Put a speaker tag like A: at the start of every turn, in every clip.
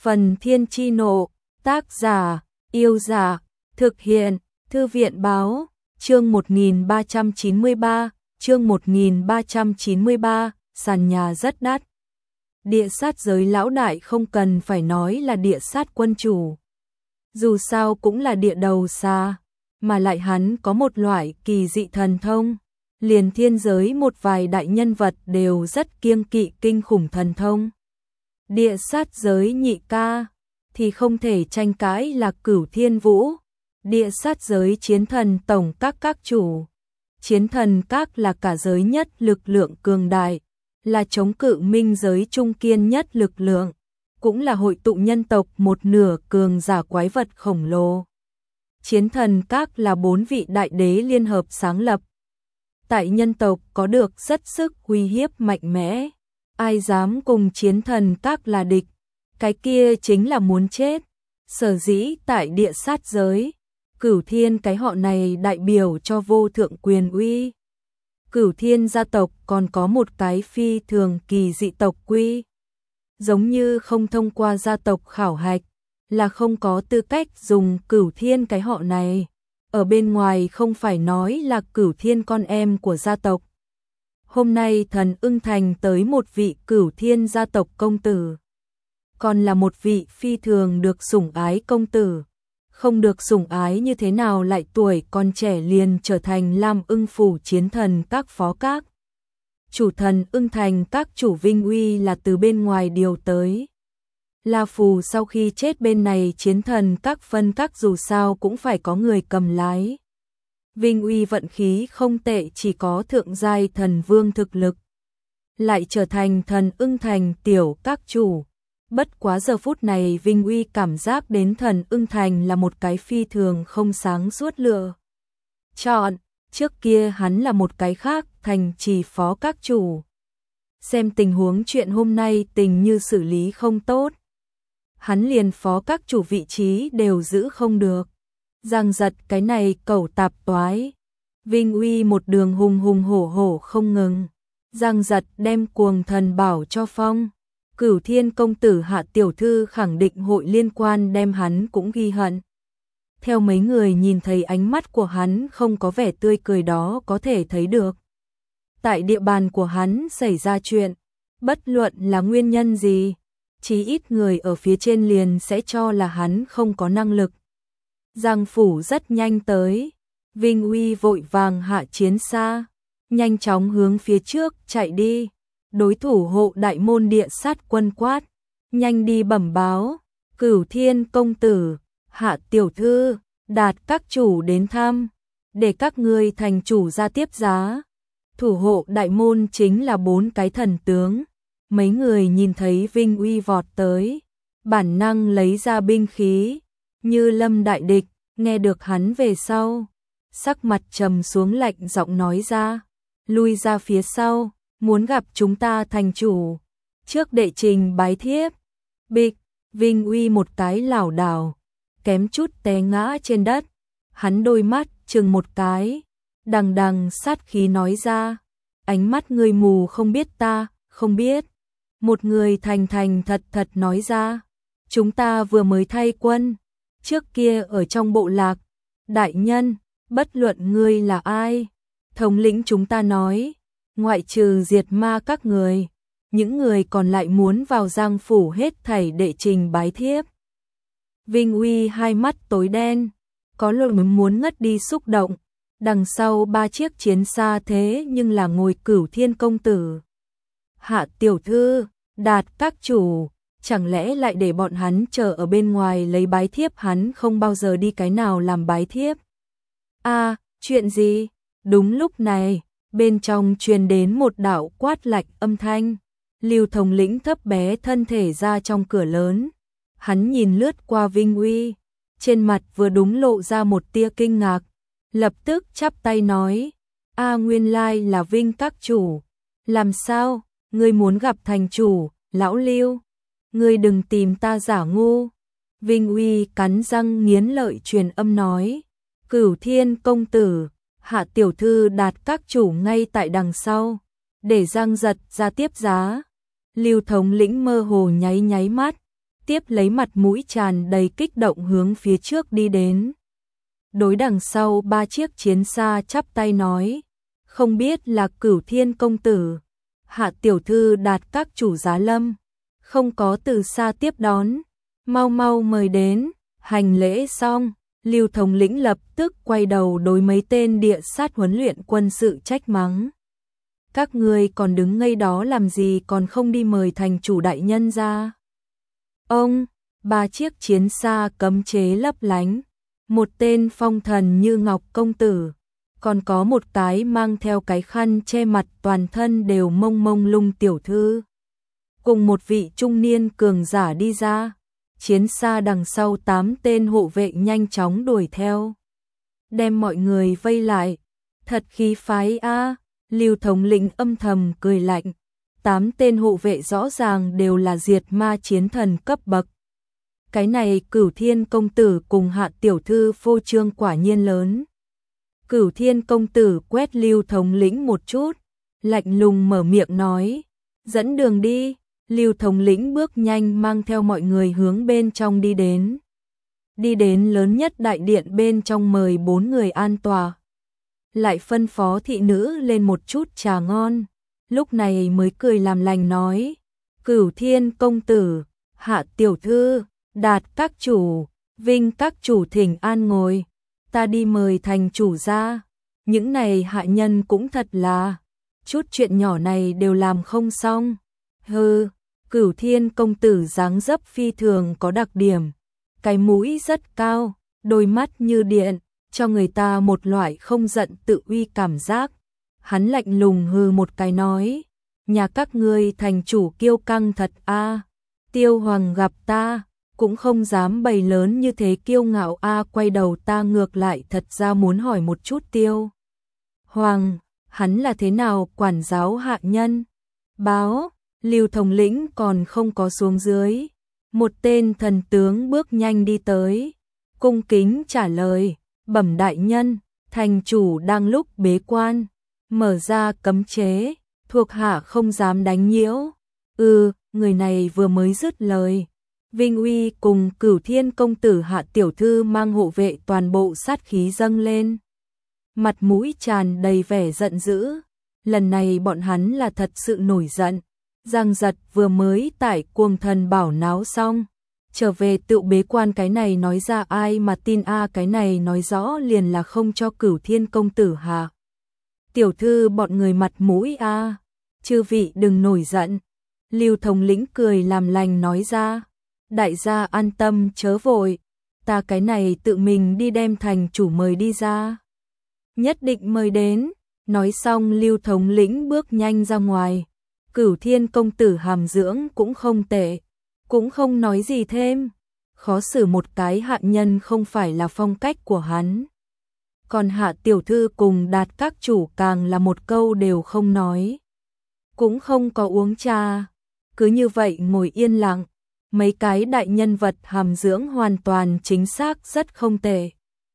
A: Phần Thiên Chi Nộ, tác giả, Yêu Giả, thực hiện, Thư viện Báo, chương 1393, chương 1393, sàn nhà rất đắt. Địa sát giới lão đại không cần phải nói là địa sát quân chủ. Dù sao cũng là địa đầu xa, mà lại hắn có một loại kỳ dị thần thông. Liền thiên giới một vài đại nhân vật đều rất kiêng kỵ kinh khủng thần thông. Địa sát giới nhị ca thì không thể tranh cãi là Cửu Thiên Vũ. Địa sát giới chiến thần tổng các chủ. Chiến thần các là cả giới nhất lực lượng cường đại, là chống cự minh giới trung kiên nhất lực lượng, cũng là hội tụ nhân tộc một nửa cường giả quái vật khổng lồ. Chiến thần các là 4 vị đại đế liên hợp sáng lập. Tại nhân tộc có được rất sức uy hiếp mạnh mẽ. Ai dám cùng chiến thần các là địch, cái kia chính là muốn chết. Sở dĩ tại địa sát giới, Cửu Thiên cái họ này đại biểu cho vô thượng quyền uy. Cửu Thiên gia tộc còn có một cái phi thường kỳ dị tộc quy. Giống như không thông qua gia tộc khảo hạch, là không có tư cách dùng Cửu Thiên cái họ này. Ở bên ngoài không phải nói là Cửu Thiên con em của gia tộc. Hôm nay Thần Ưng Thành tới một vị Cửu Thiên gia tộc công tử. Còn là một vị phi thường được sủng ái công tử. Không được sủng ái như thế nào lại tuổi còn trẻ liền trở thành Lam Ưng phủ chiến thần các phó các. Chủ Thần Ưng Thành các chủ Vinh Uy là từ bên ngoài điều tới. La Phù sau khi chết bên này chiến thần các phân các dù sao cũng phải có người cầm lái. Vinh Uy vận khí không tệ, chỉ có thượng giai thần vương thực lực. Lại trở thành Thần Ưng Thành tiểu các chủ. Bất quá giờ phút này Vinh Uy cảm giác đến Thần Ưng Thành là một cái phi thường không sáng suốt lựa chọn. Trước kia hắn là một cái khác, thành trì phó các chủ. Xem tình huống chuyện hôm nay tình như xử lý không tốt. Hắn liền phó các chủ vị trí đều giữ không được. Giang Giật cái này cẩu tạp toái. Vinh Uy một đường hùng hùng hổ hổ không ngừng. Giang Giật đem cuồng thần bảo cho phong. Cửu Thiên công tử Hạ tiểu thư khẳng định hội liên quan đem hắn cũng ghi hận. Theo mấy người nhìn thấy ánh mắt của hắn không có vẻ tươi cười đó có thể thấy được. Tại địa bàn của hắn xảy ra chuyện, bất luận là nguyên nhân gì, chí ít người ở phía trên liền sẽ cho là hắn không có năng lực. Giang phủ rất nhanh tới, Vinh Uy vội vàng hạ chiến xa, nhanh chóng hướng phía trước chạy đi. Đối thủ hộ đại môn địa sát quân quát, nhanh đi bẩm báo, Cửu Thiên công tử, Hạ tiểu thư, Đạt các chủ đến thăm, để các ngươi thành chủ ra tiếp giá. Thủ hộ đại môn chính là 4 cái thần tướng. Mấy người nhìn thấy Vinh Uy vọt tới, bản năng lấy ra binh khí, như lâm đại địch. Nghe được hắn về sau, sắc mặt trầm xuống lạnh giọng nói ra, lui ra phía sau, muốn gặp chúng ta thành chủ, trước đệ trình bái thiếp. Bịch, Vinh Uy một cái lảo đảo, kém chút té ngã trên đất. Hắn đôi mắt chừng một cái, đằng đằng sát khí nói ra, ánh mắt người mù không biết ta, không biết. Một người thành thành thật thật nói ra, chúng ta vừa mới thay quân, trước kia ở trong bộ lạc, đại nhân, bất luận ngươi là ai, thống lĩnh chúng ta nói, ngoại trừ diệt ma các người, những người còn lại muốn vào Giang phủ hết thảy đệ trình bái thiếp. Vinh Uy hai mắt tối đen, có lỗi muốn ngất đi xúc động, đằng sau 3 chiếc chiến xa thế nhưng là ngồi Cửu Thiên công tử. Hạ tiểu thư, Đạt các chủ, chẳng lẽ lại để bọn hắn chờ ở bên ngoài lấy bái thiếp, hắn không bao giờ đi cái nào làm bái thiếp. Chuyện gì? Đúng lúc này, bên trong truyền đến một đạo quát lạnh âm thanh. Lưu thống lĩnh thấp bé thân thể ra trong cửa lớn. Hắn nhìn lướt qua Vinh Uy, trên mặt vừa đúng lộ ra một tia kinh ngạc, lập tức chắp tay nói, nguyên lai là Vinh các chủ, làm sao, ngươi muốn gặp thành chủ, lão Lưu, ngươi đừng tìm ta giả ngu. Vinh Uy cắn răng nghiến lợi truyền âm nói, Cửu Thiên công tử, Hạ tiểu thư Đạt các chủ ngay tại đằng sau, để Giang Giật ra tiếp giá. Lưu thống lĩnh mơ hồ nháy mắt, tiếp lấy mặt mũi tràn đầy kích động hướng phía trước đi đến. Đối đằng sau 3 chiếc chiến xa chắp tay nói, không biết là Cửu Thiên công tử, Hạ tiểu thư Đạt các chủ giá lâm, không có từ xa tiếp đón, mau mau mời đến. Hành lễ xong, Lưu thống lĩnh lập tức quay đầu đối mấy tên địa sát huấn luyện quân sự trách mắng. Các ngươi còn đứng ngây đó làm gì, còn không đi mời thành chủ đại nhân ra. Ông, 3 chiếc chiến xa cấm chế lấp lánh, một tên phong thần như ngọc công tử, còn có một cái mang theo cái khăn che mặt toàn thân đều mông mông lung tiểu thư, cùng một vị trung niên cường giả đi ra. Chiến xa đằng sau 8 tên hộ vệ nhanh chóng đuổi theo, đem mọi người vây lại. Thật khí phái a. Lưu thống lĩnh âm thầm cười lạnh. 8 tên hộ vệ rõ ràng đều là diệt ma chiến thần cấp bậc. Cái này Cửu Thiên công tử cùng Hạ tiểu thư phô trương quả nhiên lớn. Cửu Thiên công tử quét Lưu thống lĩnh một chút, lạnh lùng mở miệng nói, dẫn đường đi. Lưu thống lĩnh bước nhanh mang theo mọi người hướng bên trong đi đến. Đi đến lớn nhất đại điện bên trong mời 4 người an tòa. Lại phân phó thị nữ lên một chút trà ngon. Lúc này mới cười làm lành nói, Cửu Thiên công tử, Hạ tiểu thư, Đạt các chủ, Vinh các chủ thỉnh an ngồi. Ta đi mời thành chủ ra. Những này hạ nhân cũng thật là, chút chuyện nhỏ này đều làm không xong. Hừ, Cửu Thiên công tử dáng dấp phi thường có đặc điểm, cái mũi rất cao, đôi mắt như điện, cho người ta một loại không giận tự uy cảm giác. Hắn lạnh lùng hừ một cái nói, nhà các ngươi thành chủ kiêu căng thật a. Tiêu Hoàng gặp ta, cũng không dám bày lớn như thế kiêu ngạo a. Quay đầu ta ngược lại thật ra muốn hỏi một chút Tiêu Hoàng, hắn là thế nào quản giáo hạ nhân? Báo, Lưu thống lĩnh còn không có xuống dưới. Một tên thần tướng bước nhanh đi tới, cung kính trả lời, bẩm đại nhân, thành chủ đang lúc bế quan, mở ra cấm chế, thuộc hạ không dám đánh nhiễu. Người này vừa mới dứt lời, Vinh Uy cùng Cửu Thiên công tử Hạ tiểu thư mang hộ vệ toàn bộ sát khí dâng lên, mặt mũi tràn đầy vẻ giận dữ. Lần này bọn hắn là thật sự nổi giận. Giang Giật vừa mới tải Cuồng Thần Bảo náo xong, trở về tự bế quan, cái này nói ra ai mà tin a. Cái này nói rõ liền là không cho Cửu Thiên công tử Hạ tiểu thư bọn người mặt mũi a. Chư vị đừng nổi giận. Lưu thống lĩnh cười làm lành nói ra, đại gia an tâm chớ vội, ta cái này tự mình đi đem thành chủ mời đi ra. Nhất định mời đến. Nói xong Lưu thống lĩnh bước nhanh ra ngoài. Cửu Thiên công tử hàm dưỡng cũng không tệ, cũng không nói gì thêm. Khó xử một cái hạ nhân không phải là phong cách của hắn. Còn Hạ tiểu thư cùng Đạt các chủ càng là một câu đều không nói, cũng không có uống trà, cứ như vậy ngồi yên lặng. Mấy cái đại nhân vật hàm dưỡng hoàn toàn chính xác rất không tệ.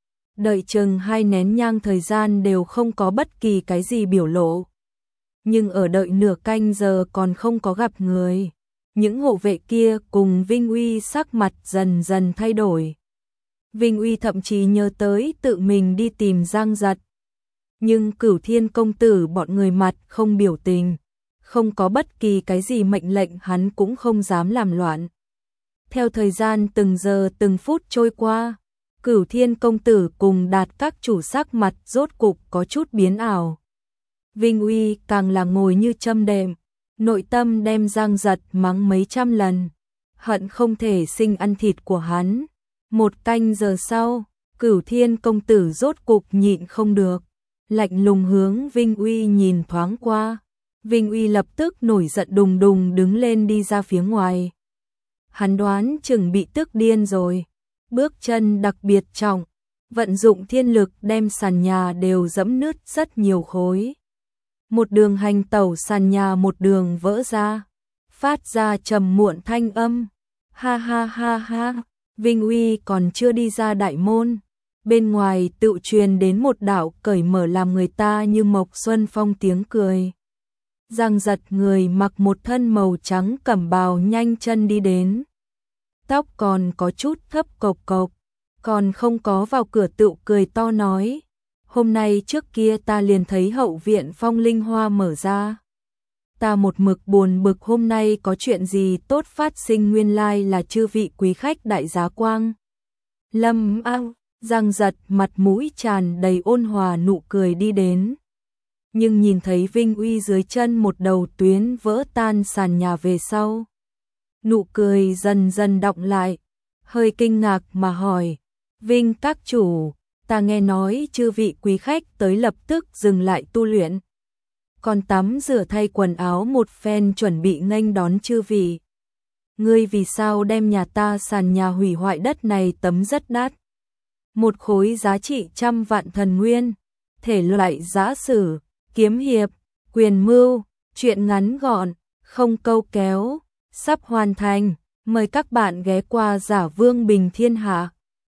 A: Đợi chừng 2 nén nhang thời gian đều không có bất kỳ cái gì biểu lộ. Nhưng ở đợi nửa canh giờ còn không có gặp người. Những hộ vệ kia cùng Vinh Uy sắc mặt dần dần thay đổi. Vinh Uy thậm chí nhớ tới tự mình đi tìm Giang Giật. Nhưng Cửu Thiên công tử bọn người mặt không biểu tình, không có bất kỳ cái gì mệnh lệnh hắn cũng không dám làm loạn. Theo thời gian từng giờ từng phút trôi qua, Cửu Thiên công tử cùng Đạt các chủ sắc mặt rốt cục có chút biến ảo. Vinh Uy càng là ngồi như châm đệm, nội tâm đem Giang Giật mắng mấy trăm lần, hận không thể sinh ăn thịt của hắn. 1 canh giờ sau, Cửu Thiên công tử rốt cục nhịn không được, lạnh lùng hướng Vinh Uy nhìn thoáng qua. Vinh Uy lập tức nổi giận đùng đùng đứng lên đi ra phía ngoài. Hắn đoán chừng bị tức điên rồi, bước chân đặc biệt trọng, vận dụng thiên lực đem sàn nhà đều giẫm nứt rất nhiều khối. Một đường hành tẩu sàn nhà một đường vỡ ra, phát ra trầm muộn thanh âm. Ha ha ha ha, Vinh Uy còn chưa đi ra đại môn, bên ngoài tự truyền đến một đạo cởi mở làm người ta như mộc xuân phong tiếng cười. Giang Giật người mặc một thân màu trắng cẩm bào nhanh chân đi đến. tóc còn có chút thấp cộc cộc, còn không có vào cửa tự cười to nói, hôm nay trước kia ta liền thấy hậu viện Phong Linh Hoa mở ra. Ta một mực buồn bực hôm nay có chuyện gì tốt phát sinh, nguyên lai là chư vị quý khách đại giá quang. Lâm Ang răng giật, mặt mũi tràn đầy ôn hòa nụ cười đi đến. Nhưng nhìn thấy Vinh Uy dưới chân một đầu tuyến vỡ tan sàn nhà về sau. Nụ cười dần dần đọng lại, hơi kinh ngạc mà hỏi, Vinh các chủ, ta nghe nói chư vị quý khách tới lập tức dừng lại tu luyện. Còn tắm rửa thay quần áo một phen chuẩn bị nghênh đón chư vị. Ngươi vì sao đem nhà ta sàn nhà hủy hoại đất này tấm rất đắt. Một khối giá trị 100 vạn thần nguyên, thể loại giã sử, kiếm hiệp, quyền mưu, truyện ngắn gọn, không câu kéo, sắp hoàn thành, mời các bạn ghé qua Giả Vương Bình Thiên Hạ.